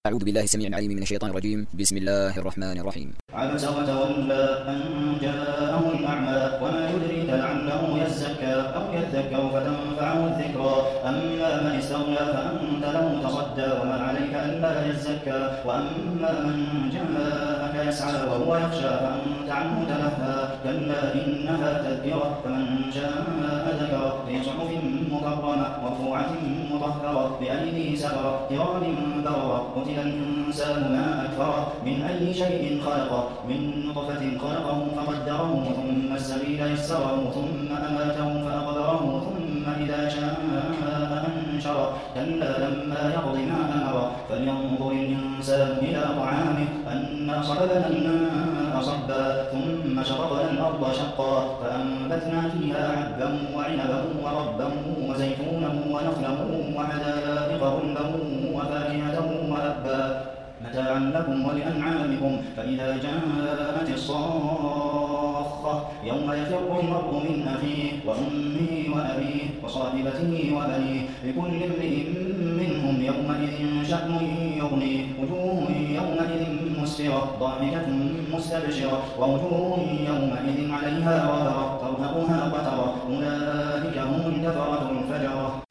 أعوذ بالله السميع العليم من الشيطان الرجيم. بسم الله الرحمن الرحيم. عبس وتولى أن جاءه الأعمى وما يدريك لعله يزكى أو يذكر فتنفعه الذكرى أما من استغنى فأنت له تصدى وما عليك ألا يزكى وأما من جاءك يسعى وهو يخشى فأنت عنه تلهى كلا إنها تذكرة فمن شاء ذكره في صحف مكرمة مرفوعة مطهرة بأيدي سفرة كرام بررة قتل الإنسان ما أكفره من أي شيء خلقه من نطفة خلقه فقدره ثم السبيل يسره ثم أماته فأقبره ثم إذا شاء أنشره كلا لما يقض ما أمره فلينظر الإنسان إلى طعامه أنا صببنا الماء صبا ثم شققنا الأرض شقا فأنبتنا فيها حبا وعنبا وربا وزيتونا ونخلا وحدائق غلبا وفاكهة وأبا متاعا لكم ولأنعامكم فإذا جاءت الصاخة يوم يفر المرء من أخيه وأمه وأبيه وصاحبته وبنيه لكل امرئ منهم يومئذ شأن يغنيه وجوه يومئذ مسفرة ضاحكة مستبشرة ووجوه يومئذ عليها غبرة ترهقها قترة أولئك هم الكفرة الفجرة.